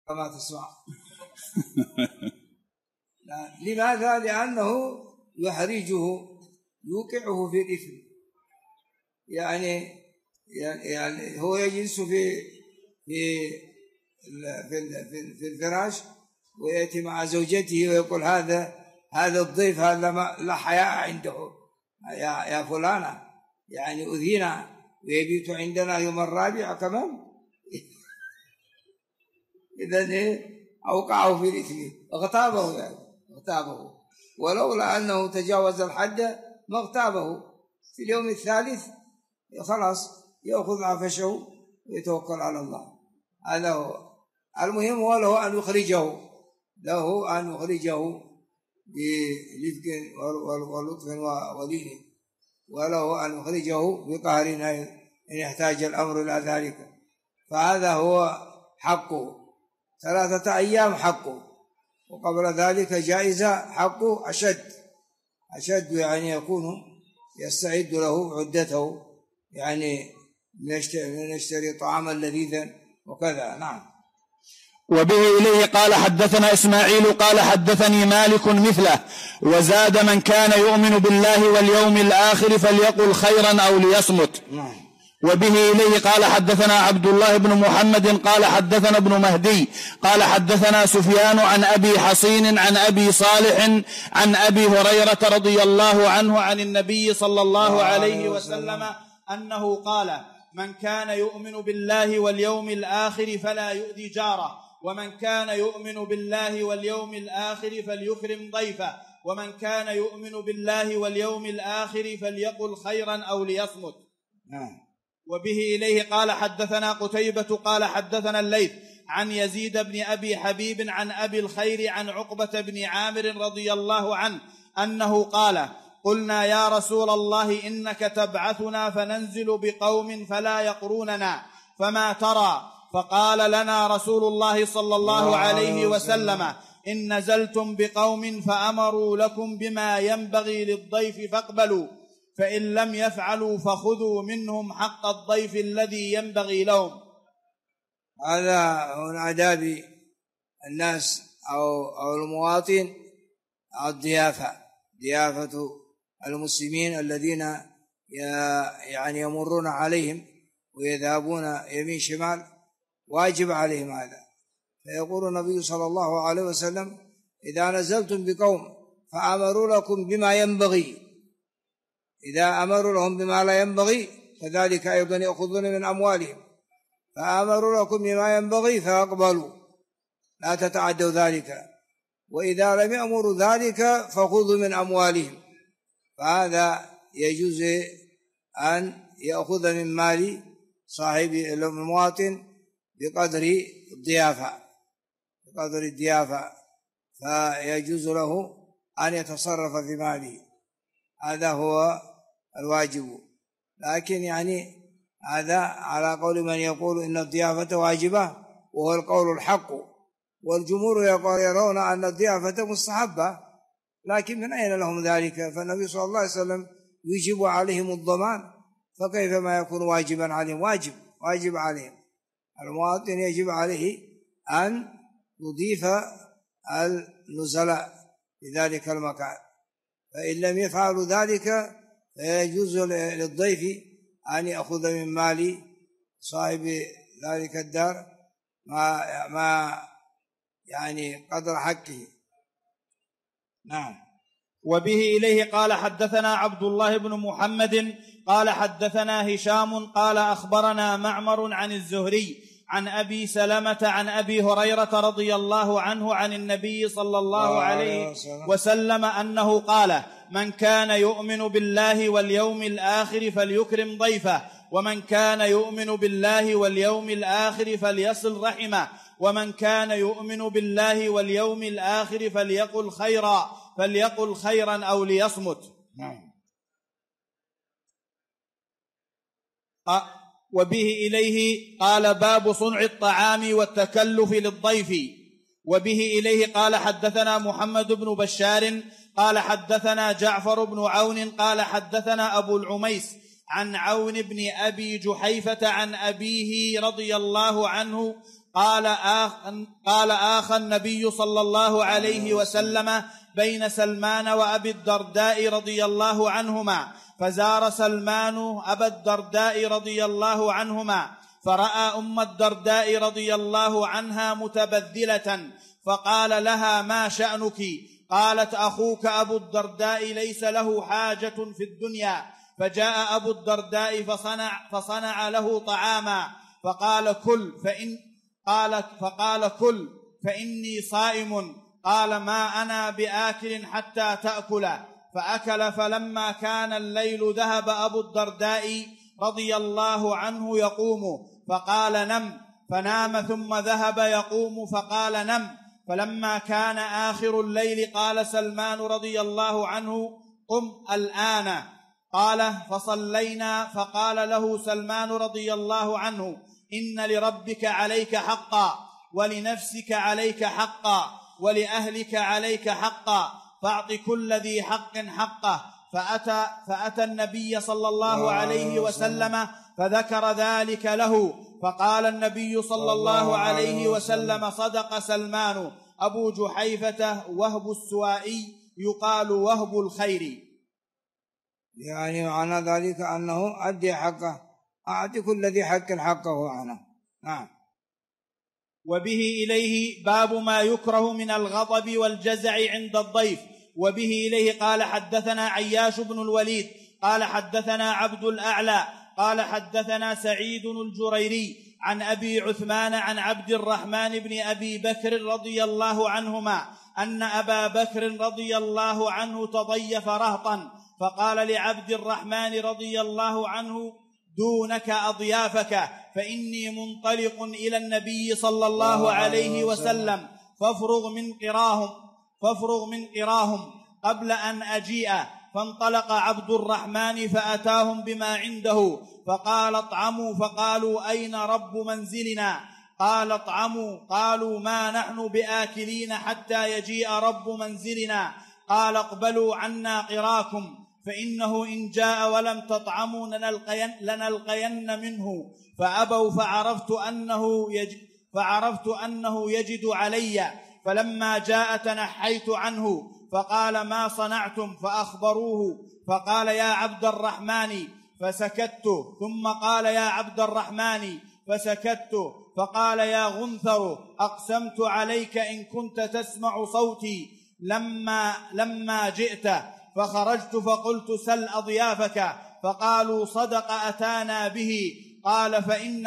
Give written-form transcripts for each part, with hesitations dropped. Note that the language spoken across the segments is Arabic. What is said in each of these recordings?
كما تسمع. لماذا؟ لأنه يحرجه يوقعه في الإثم. يعني هو يجلس في الفراش ويأتي مع زوجته ويقول هذا الضيف هذا لا حياء عنده، يا فلانة يعني أذينا ويبيت عندنا يوم الرابع كمان. إذن أوقعه في الإثم، اغتابه يعني اغتابه، ولولا أنه تجاوز الحد ما اغتابه. في اليوم الثالث خلاص يأخذ عفشه ويتوكل على الله. هذا هو المهم. هو له أن يخرجه برفق ولطف ولين، وله أن يخرجه بقهر إن يحتاج الأمر إلى ذلك. فهذا هو حقه، 3 أيام حقه، وقبل ذلك جائزة حقه أشد، يعني يكون يستعد له عدته، يعني نشتري طعاما لذيذا وكذا. نعم. وبه إليه قال حدثنا إسماعيل قال حدثني مالك مثله، وزاد من كان يؤمن بالله واليوم الآخر فليقل خيرا أو ليصمت. نعم. وبه إليه قال حدثنا عبد الله بن محمد قال حدثنا ابن مهدي قال حدثنا سفيان عن أبي حصين عن أبي صالح عن أبي هريرة رضي الله عنه عن النبي صلى الله عليه وسلم أنه قال: من كان يؤمن بالله واليوم الآخر فلا يؤذي جاره، ومن كان يؤمن بالله واليوم الآخر فليكرم ضيفه، ومن كان يؤمن بالله واليوم الآخر فليقل خيرا أو ليصمت. وبه إليه قال حدثنا قتيبة قال حدثنا الليث عن يزيد بن أبي حبيب عن أبي الخير عن عقبة بن عامر رضي الله عنه أنه قال: قلنا يا رسول الله إنك تبعثنا فننزل بقوم فلا يقروننا، فما ترى؟ فقال لنا رسول الله صلى الله عليه وسلم: إن نزلتم بقوم فأمروا لكم بما ينبغي للضيف فاقبلوا، فإن لم يفعلوا فخذوا منهم حق الضيف الذي ينبغي لهم. هذا من آداب الناس أو المواطن ضيافة المسلمين الذين يعني يمرون عليهم ويذهبون يمين شمال، واجب عليهم هذا. فيقول النبي صلى الله عليه وسلم: إذا نزلتم بقوم فأمروا لكم بما ينبغي، إذا أمروا لهم بما لا ينبغي كذلك أيضا يأخذون من أموالهم، فأمروا لكم بما ينبغي فاقبلوا، لا تتعدوا ذلك، وإذا لم يأمروا ذلك فخذوا من أموالهم. فهذا يجوز أن يأخذ من مال صاحب المواطن بقدر الضيافة، فيجوز له أن يتصرف في ماله، هذا هو الواجب. لكن يعني هذا على قول من يقول إن الضيافة واجبة، وهو القول الحق، والجمهور يرون أن الضيافة مستحبة، لكن من أين لهم ذلك؟ فالنبي صلى الله عليه وسلم يجب عليهم الضمان، فكيف ما يكون واجبا عليهم؟ واجب عليهم. المواطن يجب عليه أن يضيف النزلاء في ذلك المكان، فإن لم يفعلوا ذلك فيجوز للضيف أن يأخذ من مال صاحب ذلك الدار ما يعني قدر حقه. نعم. وبه إليه قال حدثنا عبد الله بن محمد قال حدثنا هشام قال أخبرنا معمر عن الزهري عن أبي سلمة عن أبي هريرة رضي الله عنه عن النبي صلى الله عليه وسلم أنه قال: من كان يؤمن بالله واليوم الآخر فليكرم ضيفه، ومن كان يؤمن بالله واليوم الآخر فليصل رحمه، ومن كان يؤمن بالله واليوم الآخر فليقل خيرا أو ليصمت. وبه إليه قال: باب صنع الطعام والتكلف للضيف. وبه إليه قال حدثنا محمد بن بشار قال حدثنا جعفر بن عون قال حدثنا أبو العميس عن عون بن أبي جحيفة عن أبيه رضي الله عنه قال آخى النبي صلى الله عليه وسلم بين سلمان وأبي الدرداء رضي الله عنهما، فزار سلمان أبا الدرداء رضي الله عنهما، فرأى أم الدرداء رضي الله عنها متبذلة، فقال لها: ما شأنك؟ قالت: أخوك أبو الدرداء ليس له حاجة في الدنيا. فجاء أبو الدرداء فصنع له طعاما، فقال: كل فإني صائم. قال: ما أنا بآكل حتى تأكل. فأكل. فلما كان الليل ذهب أبو الدرداء رضي الله عنه يقوم، فقال: نم. فنام، ثم ذهب يقوم، فقال: نم. فلما كان آخر الليل قال سلمان رضي الله عنه: قم الآن. قال: فصلينا. فقال له سلمان رضي الله عنه: إن لربك عليك حقا، ولنفسك عليك حقا، ولأهلك عليك حقا، فاعط كل ذي حق حقه. فأتى النبي صلى الله عليه وسلم فذكر ذلك له، فقال النبي صلى الله عليه وسلم: صدق سلمان. أبو جحيفة وهب السوائي يقال وهب الخير. يعني معنى ذلك أنه أدي حقه، أعطي كل ذي حق حقه عنه. نعم. وبه إليه باب ما يكره من الغضب والجزع عند الضيف. وبه إليه قال: حدثنا عياش بن الوليد قال حدثنا عبد الأعلى قال حدثنا سعيد الجريري عن أبي عثمان عن عبد الرحمن بن أبي بكر رضي الله عنهما أن أبا بكر رضي الله عنه تضيف رهطا، فقال لعبد الرحمن رضي الله عنه: دونك أضيافك، فإني منطلق إلى النبي صلى الله عليه وسلم، فافرغ من قراهم قبل أن أجيء. فانطلق عبد الرحمن فأتاهم بما عنده، فقال: اطعموا. فقالوا: أين رب منزلنا؟ قال: اطعموا. قالوا: ما نحن بآكلين حتى يجيء رب منزلنا. قال: اقبلوا عنا قراكم، فإنه إن جاء ولم تطعموا لنلقين منه. فأبوا، فعرفت أنه يجد علي، فلما جاء تنحيت عنه، فقال: ما صنعتم؟ فأخبروه، فقال: يا عبد الرحمن، فسكت. ثم قال: يا عبد الرحمن، فسكت. فقال: يا غنثر، أقسمت عليك إن كنت تسمع صوتي لما جئت. فخرجت فقلت: سل أضيافك. فقالوا: صدق، أتانا به. قال: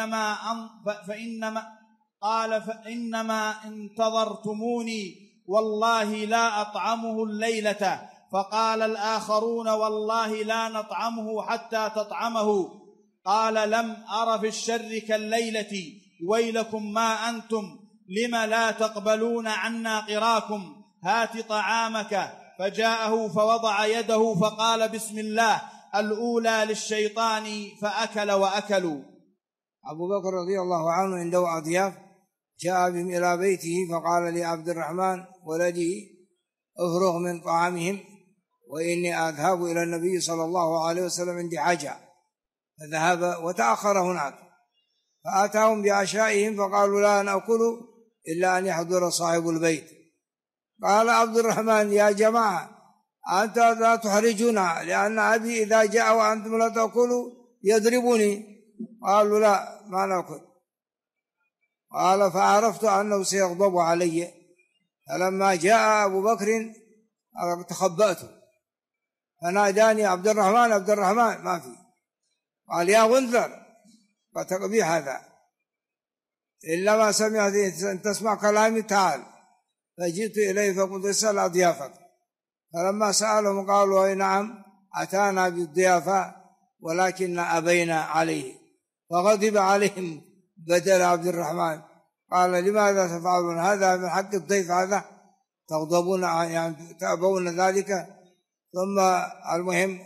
فإنما انتظرتموني، والله لا أطعمه الليلة. فقال الآخرون: والله لا نطعمه حتى تطعمه. قال: لم أر في الشر كالليلة، ويلكم ما أنتم، لم لا تقبلون عنا قراكم؟ هات طعامك. فجاءه فوضع يده فقال: بسم الله، الأولى للشيطان، فأكل وأكلوا. أبو بكر رضي الله عنه عنده أضياف، جاء بهم إلى بيته، فقال لعبد الرحمن ولدي: افرغ من طعامهم، وإني أذهب إلى النبي صلى الله عليه وسلم عندي حاجة. فذهب وتأخر هناك، فأتاهم بعشائهم، فقالوا: لا نأكل إلا أن يحضر صاحب البيت. قال عبد الرحمن: يا جماعة، أنت لا تحرجنا، لأن أبي إذا جاء وأنتم لا تأكلوا يضربني. قالوا: لا، ما نأكل. قال: فعرفت أنه سيغضب علي، فلما جاء أبو بكر تخبأت، فناداني عبد الرحمن عبد الرحمن، ما في. قال: يا غنثر، فتقبيح هذا، إلا ما سمعت أن تسمع كلامي، تعال. فجئت إليه فقلت: اسأل أضيافك. فلما سألهم قالوا: أي نعم، أتانا بالضيافة ولكن أبينا عليه. فغضب عليهم بدل عبد الرحمن، قال: لماذا تفعلون هذا؟ من حق الضيف هذا تغضبون، يعني تأبون ذلك؟ ثم المهم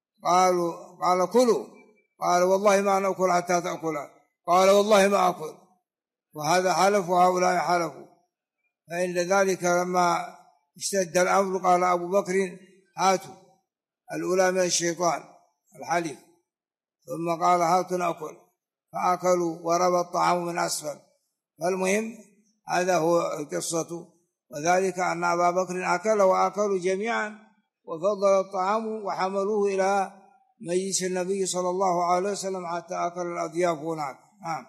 قال: كلوا. قال: والله ما نأكل حتى تأكل. قال: والله ما أكل. وهذا حلف وهؤلاء حلفوا. فإن ذلك لما اشتد الأمر قال أبو بكر: هاتوا، الأولى من الشيطان الحليف. ثم قال: هاتوا نأكل. فأكلوا ورب الطعام من أسفل، فالمهم هذا هو القصة. وذلك أن أبا بكر أكل وأكلوا جميعا وفضل الطعام وحملوه إلى مجلس النبي صلى الله عليه وسلم حتى أكل الأضياف هناك. نعم.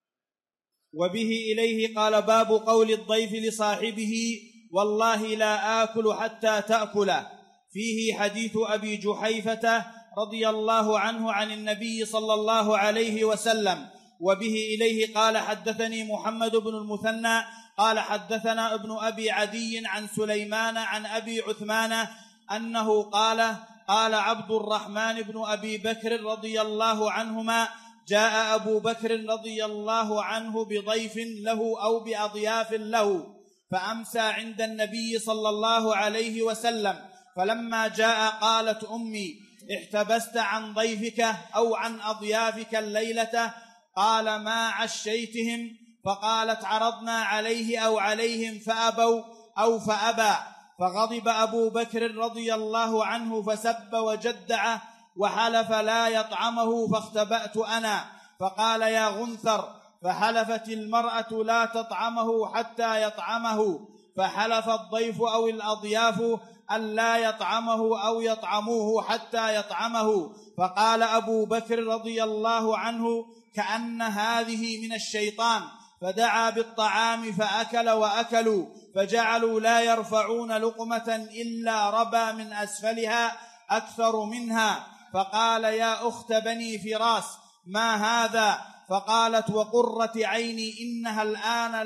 وبه إليه قال باب قول الضيف لصاحبه والله لا آكل حتى تأكل. فيه حديث أبي جحيفة رضي الله عنه عن النبي صلى الله عليه وسلم. وبه إليه قال حدثني محمد بن المثنى قال حدثنا ابن أبي عدي عن سليمان عن أبي عثمان أنه قال قال عبد الرحمن بن أبي بكر رضي الله عنهما جاء أبو بكر رضي الله عنه بضيف له أو بأضياف له فأمسى عند النبي صلى الله عليه وسلم، فلما جاء قالت أمي احتبست عن ضيفك أو عن أضيافك الليلة؟ قال ما عشيتهم؟ فقالت عرضنا عليه أو عليهم فأبوا أو فأبى، فغضب أبو بكر رضي الله عنه فسب وجدع وحلف لا يطعمه، فاختبأت أنا فقال يا غنثر، فحلفت المرأة لا تطعمه حتى يطعمه، فحلف الضيف أو الأضياف أن لا يطعمه أو يطعموه حتى يطعمه، فقال أبو بكر رضي الله عنه كأن هذه من الشيطان، فدعا بالطعام فأكل وأكلوا، فجعلوا لا يرفعون لقمة إلا ربى من أسفلها أكثر منها، فقال يا أخت بني فراس ما هذا؟ فقالت وقرة عيني إنها الآن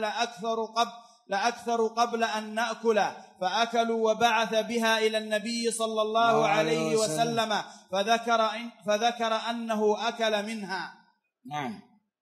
لأكثر قبل أن نأكل، فأكلوا وبعث بها إلى النبي صلى الله عليه وسلم فذكر أنه أكل منها. نعم.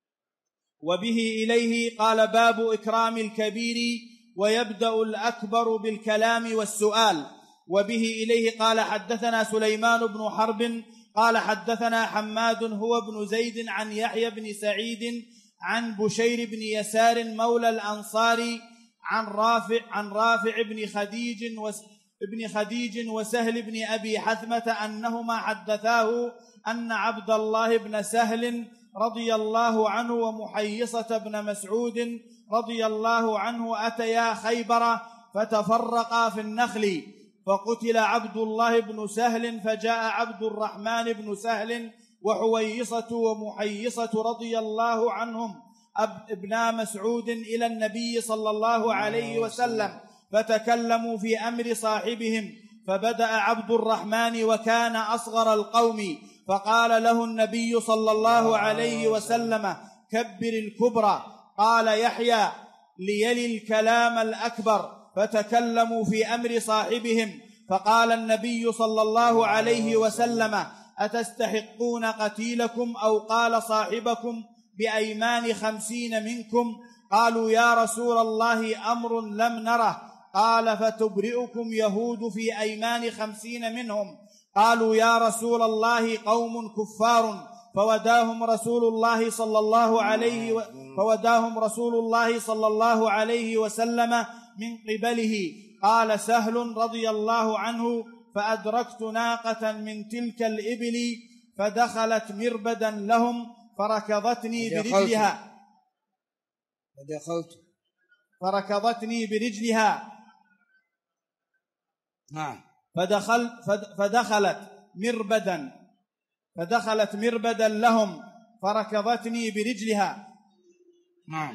وبه إليه قال باب إكرام الكبير ويبدأ الأكبر بالكلام والسؤال. وبه إليه قال حدثنا سليمان بن حرب قال حدثنا حماد هو بن زيد عن يحيى بن سعيد عن بشير بن يسار مولى الأنصاري عن رافع بن خديج وسهل بن أبي حثمة أنهما حدثاه أن عبد الله بن سهل رضي الله عنه ومحيصة بن مسعود رضي الله عنه أتيا خيبر فتفرقا في النخل، فقتل عبد الله بن سهل، فجاء عبد الرحمن بن سهل وحويصة ومحيصة رضي الله عنهم ابنا مسعود إلى النبي صلى الله عليه وسلم، فتكلموا في أمر صاحبهم، فبدأ عبد الرحمن وكان أصغر القوم، فقال له النبي صلى الله عليه وسلم كبر الكبرى. قال يحيى ليلي الكلام الأكبر، فتكلموا في أمر صاحبهم، فقال النبي صلى الله عليه وسلم أتستحقون قتيلكم أو قال صاحبكم بأيمان 50 منكم؟ قالوا يا رسول الله أمر لم نره. قال فتبرئكم يهود في أيمان 50 منهم. قالوا يا رسول الله قوم كفار، فوداهم رسول الله صلى الله عليه وسلم من قبله. قال سهل رضي الله عنه فأدركت ناقة من تلك الإبل فدخلت مربدا لهم فركضتني برجلها نعم. فدخلت مربدا لهم فركضتني برجلها. نعم.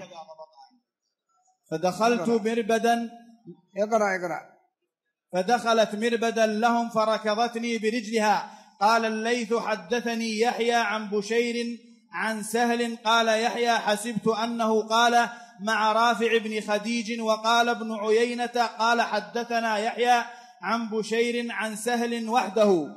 فدخلت مربدا فدخلت مربدا لهم فركضتني برجلها. قال الليث حدثني يحيى عن بشير عن سهل قال يحيى حسبت أنه قال مع رافع بن خديج. وقال ابن عيينة قال حدثنا يحيى عن بشير عن سهل وحده.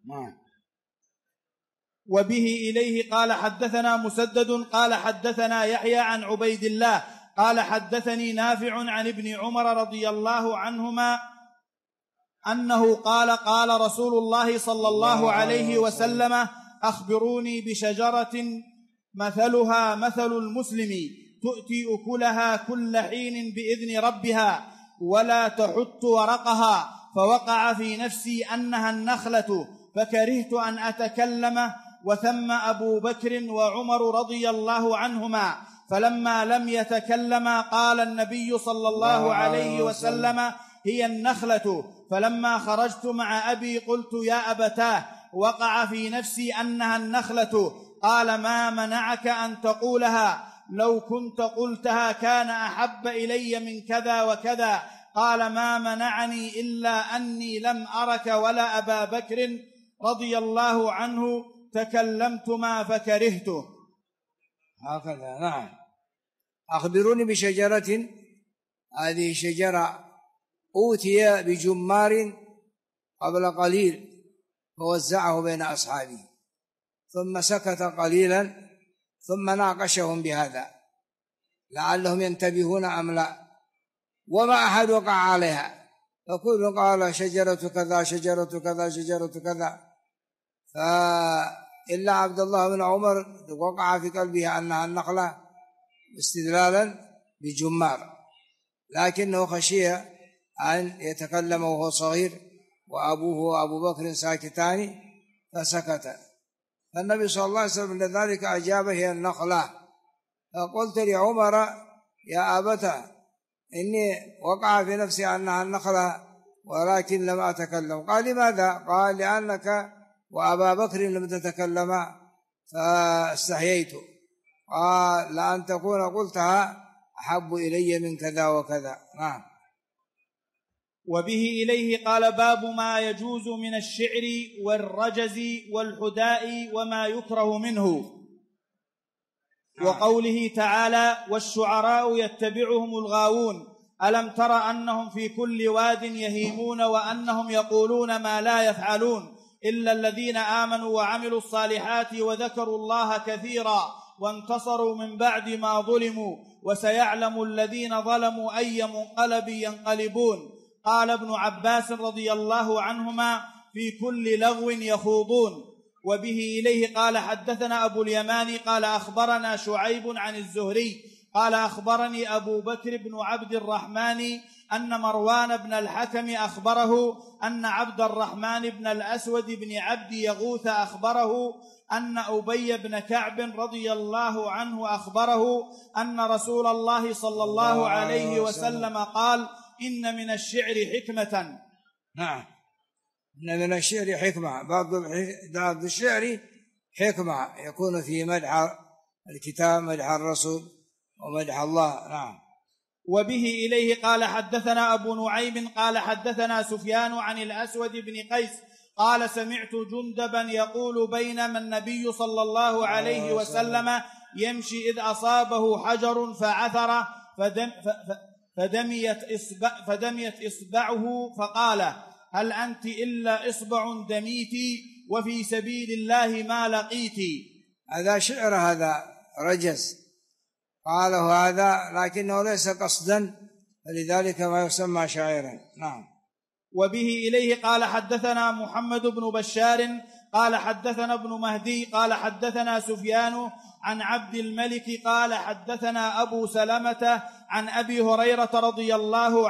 وبه إليه قال حدثنا مسدد قال حدثنا يحيى عن عبيد الله قال حدثني نافع عن ابن عمر رضي الله عنهما أنه قال قال رسول الله صلى الله عليه وسلم أخبروني بشجرة مثلها مثل المسلم تؤتي أكلها كل حين بإذن ربها ولا تحط ورقها، فوقع في نفسي أنها النخلة فكرهت أن أتكلم، وثم أبو بكر وعمر رضي الله عنهما، فلما لم يتكلما قال النبي صلى الله عليه وسلم: هي النخلة. فلما خرجت مع أبي قلت: يا أبتاه، وقع في نفسي أنها النخلة. قال: ما منعك أن تقولها؟ لو كنت قلتها كان أحب إلي من كذا وكذا. قال: ما منعني إلا أني لم أرك ولا أبا بكر رضي الله عنه تكلمتما فكرهته. هكذا. نعم. أخبروني بشجرة، هذه شجرة أوتي بجمار قبل قليل فوزعه بين أصحابه، ثم سكت قليلا ثم ناقشهم بهذا لعلهم ينتبهون أم لا، وما أحد وقع عليها، فكل قال شجرة كذا شجرة كذا شجرة كذا، فإلا عبد الله بن عمر وقع في قلبه أنها النخلة استدلالا بجمار، لكنه خشي أن يتكلم وهو صغير وأبوه وأبو بكر ساكتان فسكت. فالنبي صلى الله عليه وسلم لذلك أجابه: هي النخلة. فقلت لعمر: يا أبتاه، إني وقع في نفسي أنها النخلة ولكن لم أتكلم. قال: لماذا؟ قال: لأنك وأبا بكر لم تتكلما فاستحييت. قال: لأن تكون قلتها أحب إلي من كذا وكذا. نعم. وبه إليه قال: باب ما يجوز من الشعر والرجز والحداء وما يكره منه. وقوله تعالى: والشعراء يتبعهم الغاوون ألم تر أنهم في كل واد يهيمون وأنهم يقولون ما لا يفعلون إلا الذين آمنوا وعملوا الصالحات وذكروا الله كثيرا وانتصروا من بعد ما ظلموا وسيعلم الذين ظلموا أي منقلب ينقلبون. قال ابن عباس رضي الله عنهما: في كل لغو يخوضون. وبه إليه قال: حدثنا أبو اليمان قال أخبرنا شعيب عن الزهري قال أخبرني أبو بكر بن عبد الرحمن أن مروان بن الحكم أخبره أن عبد الرحمن بن الأسود بن عبد يغوث أخبره أن أبي بن كعب رضي الله عنه أخبره أن رسول الله صلى الله عليه وسلم قال: إن من الشعر حكمة. نعم، إن من الشعر حكمة. بعض الشعر حكمة يكون في مدح الكتاب، مدح الرسول ومدح الله. نعم. وبه إليه قال: حدثنا أبو نعيم قال حدثنا سفيان عن الأسود بن قيس قال: سمعت جندبا يقول: بينما النبي صلى الله عليه وسلم يمشي إذ أصابه حجر فعثر فدميت إصبعه فقال: هل أنت إلا إصبع دميتي وفي سبيل الله ما لقيتي. هذا شعر، هذا رجز قاله هذا، لكنه ليس قصدا، فلذلك ما يسمى شاعرا. نعم. وبه إليه قال: حدثنا محمد بن بشار قال حدثنا ابن مهدي قال حدثنا سفيان عن عبد الملك قال حدثنا أبو سلمة عن أبي هريرة رضي الله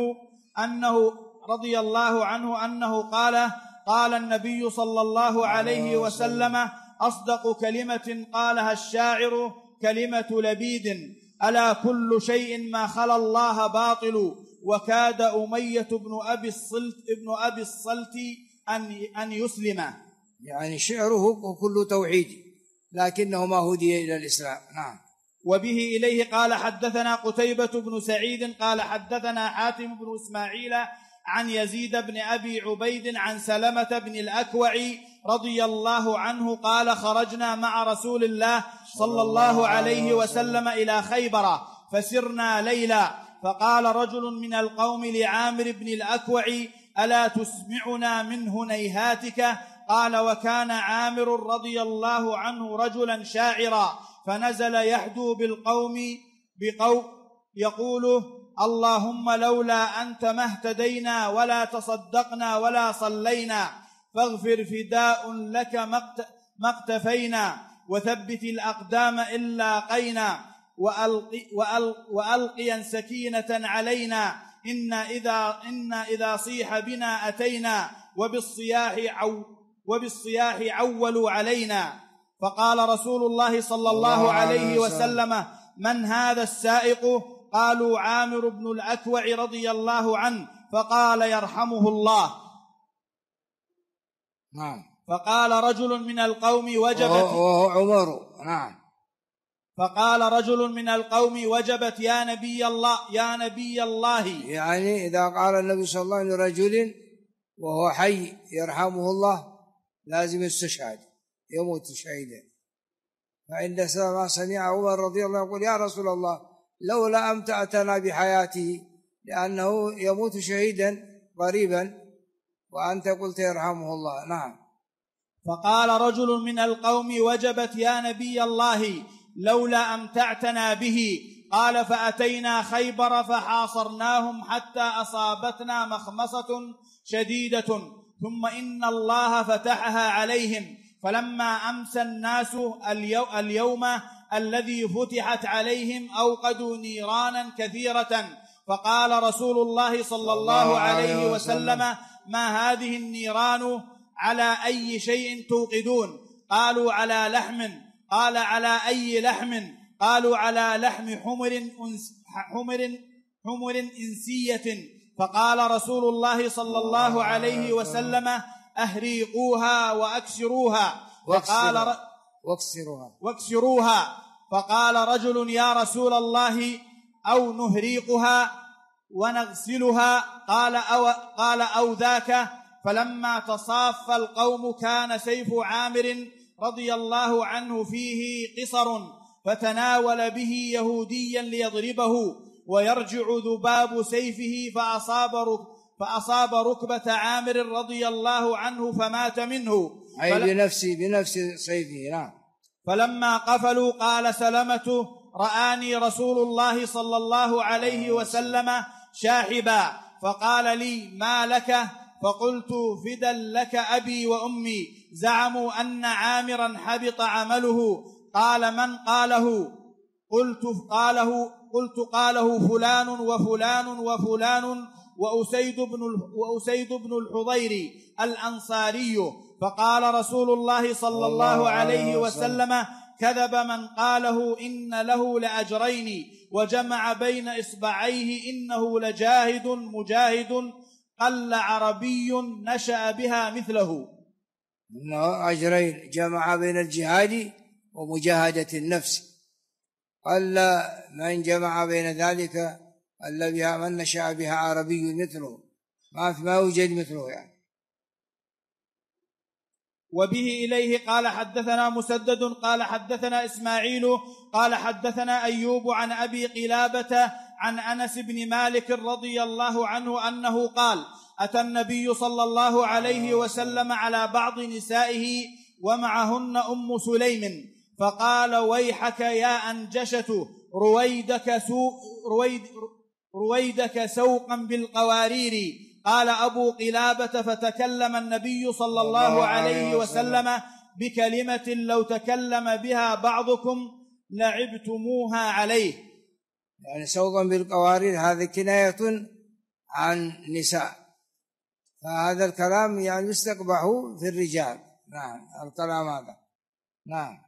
عنه أنه قال النبي صلى الله عليه وسلم: أصدق كلمة قالها الشاعر كلمة لبيد: ألا كل شيء ما خلا الله باطل. وكاد أمية بن أبي الصلت أن يسلم. يعني شعره كله توحيد لكنه ما هدي إلى الإسلام. نعم. وبه إليه قال: حدثنا قتيبة بن سعيد قال حدثنا حاتم بن إسماعيل عن يزيد بن أبي عبيد عن سلمة بن الأكوع رضي الله عنه قال: خرجنا مع رسول الله صلى الله عليه وسلم إلى خيبر فسرنا ليلا، فقال رجل من القوم لعامر بن الأكوع: ألا تسمعنا من هنيهاتك؟ قال: وكان عامر رضي الله عنه رجلا شاعرا، فنزل يحدو بالقوم يقول: اللهم لولا أنت ما اهتدينا ولا تصدقنا ولا صلينا، فاغفر فداء لك ما اقتفينا، وثبت الأقدام إن لاقينا، وألقيا سكينة علينا، إن إذا صيح بنا أتينا، وبالصياح عولوا علينا. فقال رسول الله صلى الله عليه وسلم: من هذا السائق؟ قالوا عامر بن الأكوع رضي الله عنه، فقال يرحمه الله. نعم. فقال رجل من القوم وجبت وهو عمر. نعم. فقال رجل من القوم وجبت يا نبي الله يا نبي الله. يعني إذا قال النبي صلى الله عليه وسلم لرجل وهو حي يرحمه الله لازم يستشهد، يموت شهيدا. فعند ما سمع عمر رضي الله عنه يقول يا رسول الله لولا أمتعتنا بحياته لأنه يموت شهيدا قريبا وأنت قلت يرحمه الله. نعم. فقال رجل من القوم وجبت يا نبي الله لولا أمتعتنا به. قال فأتينا خيبر فحاصرناهم حتى أصابتنا مخمصة شديدة، ثم إن الله فتحها عليهم، فلما أمسى الناس اليوم الذي فتحت عليهم أوقدوا نيرانا كثيرة. فقال رسول الله صلى الله عليه وسلم ما هذه النيران؟ على أي شيء توقدون؟ قالوا على لحم. قال على أي لحم؟ قالوا على لحم حمر إنسية. فقال رسول الله صلى الله عليه وسلم أهريقوها وأكسروها. واكسروها. فقال رجل يا رسول الله أو نهريقها ونغسلها؟ قال أو ذاك. فلما تصاف القوم كان سيف عامر رضي الله عنه فيه قصر، فتناول به يهوديا ليضربه، ويرجع ذباب سيفه فأصاب ركبة عامر رضي الله عنه فمات منه، أي بنفس سيفه. نعم. فلما قفلوا قال سلمة رآني رسول الله صلى الله عليه وسلم شاحبا، فقال لي ما لك؟ فقلت فدا لك أبي وأمي، زعموا أن عامرا حبط عمله. قال من قاله؟ قلت قاله فلان وفلان وفلان وأسيد بن الحضير الأنصاري. فقال رسول الله صلى الله عليه وسلم كذب من قاله إن له لأجرين، وجمع بين إصبعيه إنه لجاهد مجاهد قل عربي نشأ بها مثله. إنه أجرين، جمع بين الجهاد ومجاهدة النفس، قل من جمع بين ذلك الذي من نشأ بها عربي مثله، ما يوجد مثله يعني. وبه إليه قال حدثنا مسدد قال حدثنا إسماعيل قال حدثنا أيوب عن أبي قلابة عن أنس بن مالك رضي الله عنه أنه قال أتى النبي صلى الله عليه وسلم على بعض نسائه ومعهن أم سليم، فقال ويحك يا أنجشة رويدك سوقا بالقوارير. قال أبو قلابة فتكلم النبي صلى الله عليه وسلم بكلمة لو تكلم بها بعضكم لعبتموها عليه. يعني سوقا بالقوارير هذا كناية عن نساء، فهذا الكلام يعني يستقبح في الرجال. نعم الكلام هذا. نعم.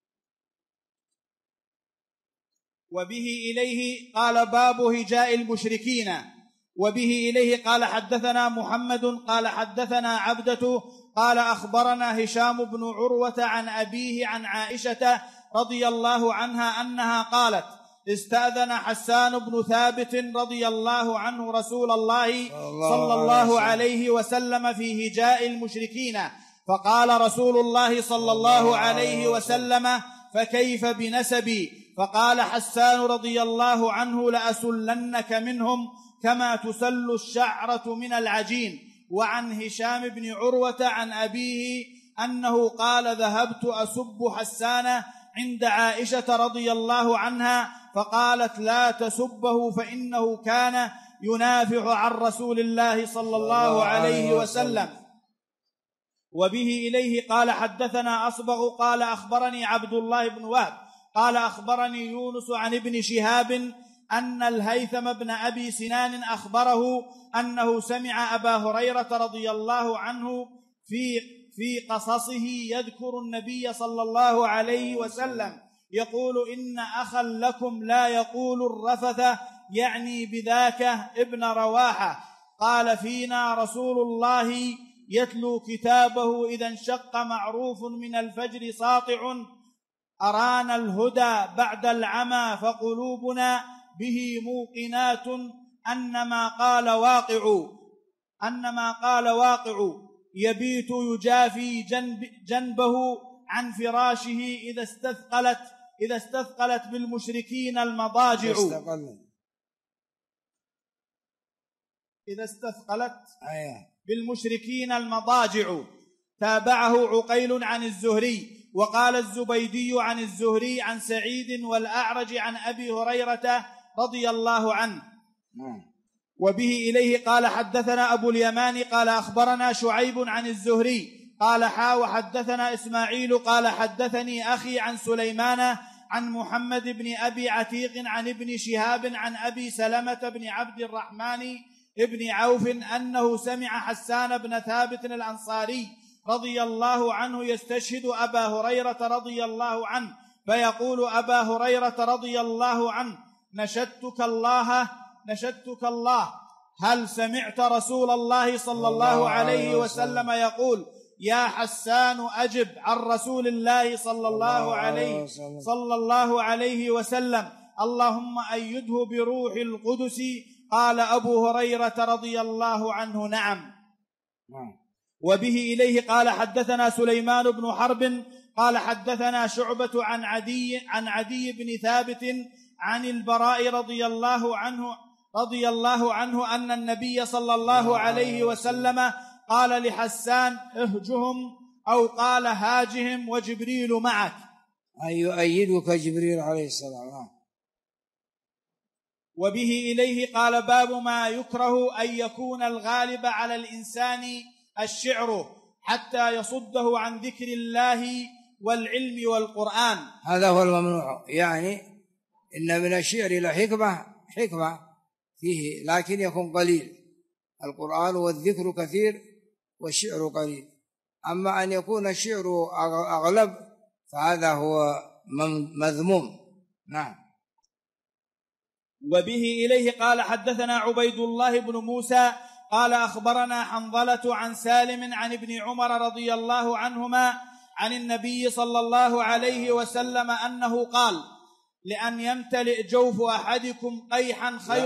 وبه إليه قال باب هجاء المشركين. وبه إليه قال حدثنا محمد قال حدثنا عبدة قال أخبرنا هشام بن عروة عن أبيه عن عائشة رضي الله عنها أنها قالت استأذن حسان بن ثابت رضي الله عنه رسول الله صلى الله عليه وسلم في هجاء المشركين، فقال رسول الله صلى الله عليه وسلم فكيف بنسبي؟ فقال حسان رضي الله عنه لأسلنك منهم كما تسل الشعرة من العجين. وعن هشام بن عروة عن أبيه أنه قال ذهبت أسب حسان عند عائشة رضي الله عنها فقالت لا تسبه فإنه كان ينافع عن رسول الله صلى الله عليه وسلم. وبه إليه قال حدثنا أصبغ قال أخبرني عبد الله بن وهب قال أخبرني يونس عن ابن شهاب أن الهيثم بن أبي سنان أخبره أنه سمع أبا هريرة رضي الله عنه في قصصه يذكر النبي صلى الله عليه وسلم يقول إن أخا لكم لا يقول الرفث، يعني بذاك ابن رواحة. قال فينا رسول الله يتلو كتابه إذا انشق معروف من الفجر ساطع، أرانا الهدى بعد العمى فقلوبنا به موقنات، أنما قال واقع يبيت يجافي جنبه عن فراشه إذا استثقلت بالمشركين المضاجع. إذا استثقلت بالمشركين المضاجع. تابعه عقيل عن الزهري، وقال الزبيدي عن الزهري عن سعيد والأعرج عن أبي هريرة رضي الله عنه. وبه إليه قال حدثنا أبو اليمان قال أخبرنا شعيب عن الزهري قال وحدثنا إسماعيل قال حدثني أخي عن سليمان عن محمد بن أبي عتيق عن ابن شهاب عن أبي سلمة بن عبد الرحمن ابن عوف أنه سمع حسان بن ثابت الأنصاري رضي الله عنه يستشهد أبا هريرة رضي الله عنه، فيقول أبا هريرة رضي الله عنه: نشدتك الله، هل سمعت رسول الله صلى الله عليه وسلم يقول: يا حسان أجب عن رسول الله صلى الله عليه وسلم، اللهم أيده بروح القدس. قال أبو هريرة رضي الله عنه: نعم. وبه إليه قال حدثنا سليمان بن حرب قال حدثنا شعبة عن عدي بن ثابت عن البراء رضي الله عنه أن النبي صلى الله عليه وسلم قال لحسان: اهجهم، أو قال: هاجهم وجبريل معك. أن يؤيدك جبريل عليه السلام. وبه إليه قال: باب ما يكره أن يكون الغالب على الإنسان الشعر حتى يصده عن ذكر الله والعلم والقرآن. هذا هو الممنوع، يعني إن من الشعر لحكمة فيه، لكن يكون قليل. القرآن والذكر كثير والشعر قليل. أما أن يكون الشعر أغلب فهذا هو مذموم. نعم. وبه إليه قال حدثنا عبيد الله بن موسى قال أخبرنا حنظلة عن سالم عن ابن عمر رضي الله عنهما عن النبي صلى الله عليه وسلم أنه قال: لأن يمتلئ جوف أحدكم قيحا خير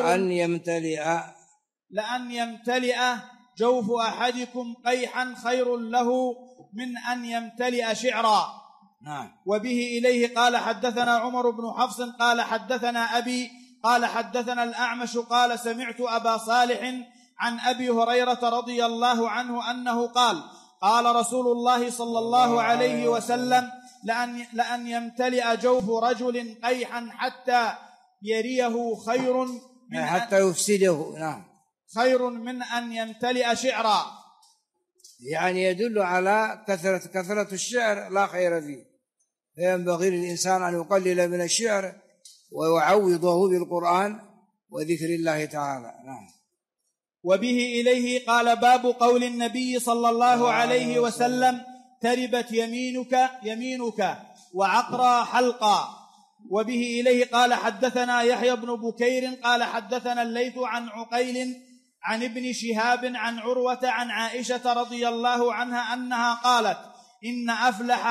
لأن يمتلئ جوف أحدكم قيحا خير له من أن يمتلئ شعرا. نعم. وبه إليه قال حدثنا عمر بن حفص قال حدثنا أبي قال حدثنا الأعمش قال سمعت أبا صالح عن أبي هريرة رضي الله عنه أنه قال: قال رسول الله صلى الله عليه وسلم: لأن يمتلئ جوف رجل قيحا حتى يريه خير من حتى يفسده. نعم. خير من أن يمتلئ شعرا. يعني يدل على كثرة الشعر لا خير فيه، فينبغي للإنسان أن يقلل من الشعر ويعوضه بالقرآن وذكر الله تعالى. نعم. وبه إليه قال: باب قول النبي صلى الله عليه وسلم: تربت يمينك وعقرى حلقا. وبه إليه قال حدثنا يحيى بن بكير قال حدثنا الليث عن عقيل عن ابن شهاب عن عروة عن عائشة رضي الله عنها أنها قالت: إن أفلح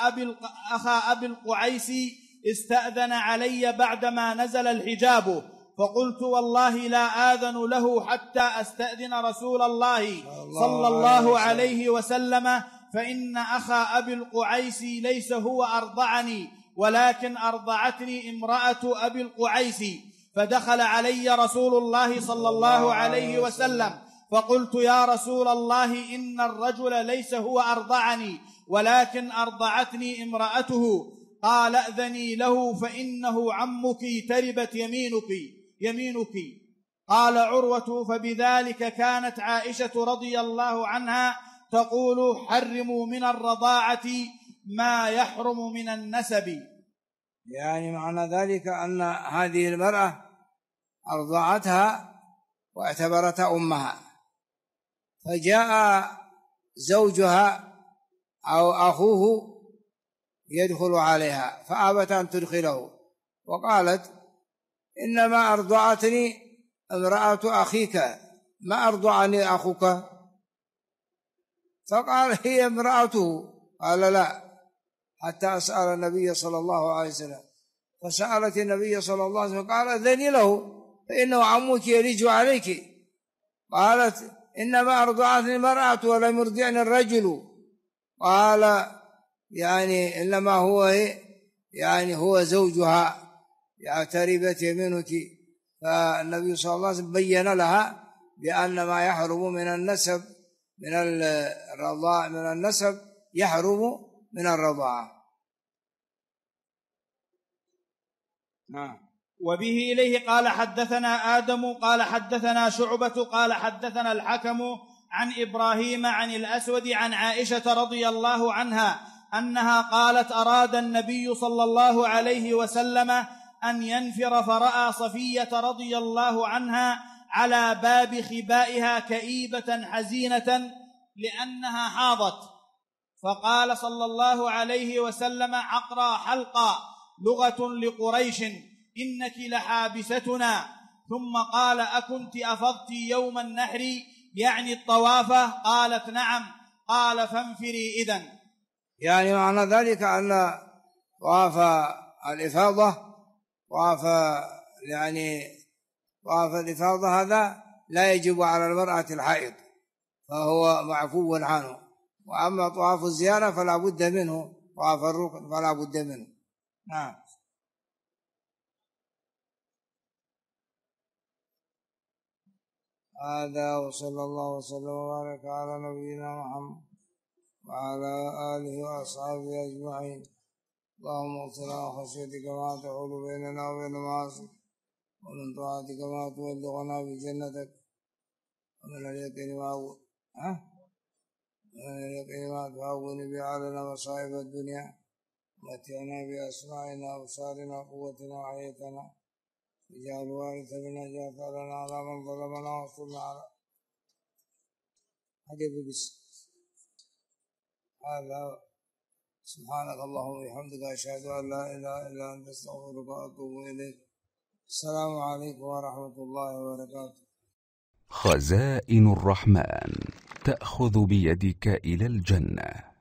أخا أبي القعيس استأذن علي بعدما نزل الحجاب، فقلت: والله لا آذن له حتى أستأذن رسول الله صلى الله عليه وسلم، فإن أخا أبي القعيس ليس هو أرضعني، ولكن أرضعتني امرأة أبي القعيس. فدخل علي رسول الله صلى الله عليه وسلم، فقلت: يا رسول الله، إن الرجل ليس هو أرضعني، ولكن أرضعتني امرأته. قال: أذني له فإنه عمك، تربت يمينك. قال عروة: فبذلك كانت عائشة رضي الله عنها تقول: حرموا من الرضاعة ما يحرم من النسب. يعني معنى ذلك أن هذه المرأة أرضعتها واعتبرتها أمها، فجاء زوجها أو أخوه يدخل عليها فأبت أن تدخله، وقالت إنما أرضعتني امرأة أخيك ما أرضعني أخوك، فقال هي امرأته، قال لا حتى أسأل النبي صلى الله عليه وسلم، فسألت النبي صلى الله عليه وسلم قال أذني له فإنه عمك يلج عليك، قالت إنما أرضعتني المرأة ولم يرضعني الرجل، قال يعني إنما هو يعني هو زوجها تربت يمينك. فالنبي صلى الله عليه وسلم بين لها بأن ما يحرم من النسب من الرضاعة من النسب يحرم من الرضاعة. وبه إليه قال حدثنا آدم قال حدثنا شعبة قال حدثنا الحكم عن إبراهيم عن الأسود عن عائشة رضي الله عنها أنها قالت أراد النبي صلى الله عليه وسلم أن ينفر فرأى صفية رضي الله عنها على باب خبائها كئيبة حزينة لأنها حاضت، فقال صلى الله عليه وسلم عقرى حلقا لغة لقريش إنك لحابستنا، ثم قال أكنت أفضت يوم النحر يعني الطوافة؟ قالت نعم، قال فانفري إذن. يعني معنى ذلك أن طواف الإفاضة طواف الإفاضة هذا لا يجب على المرأة الحائض فهو معفو عنه، وأما طواف الزيارة فلا بد منه، طواف الركن فلا بد منه. نعم. هذا وصلى الله وسلم وبارك على نبينا محمد وعلى آله وأصحابه أجمعين. اللهم اغفر خشيتك ما تحول بيننا وبين معاصيك، ومن طاعتك ما تبلغنا بجنتك، ومن اليقين ما تهون به علينا مصائب الدنيا، ومتعنا بأسماعنا وأبصارنا وقوتنا وحياتنا، اجعل الوارث منا اجعل ثارنا على من ظلمنا وانصرنا على حديث بس. هذا سبحانك اللهم وبحمدك أشهد أن لا إله إلا أنت أستغفرك وأتوب إليك. السلام عليكم ورحمة الله وبركاته. خزائن الرحمن تأخذ بيدك إلى الجنة.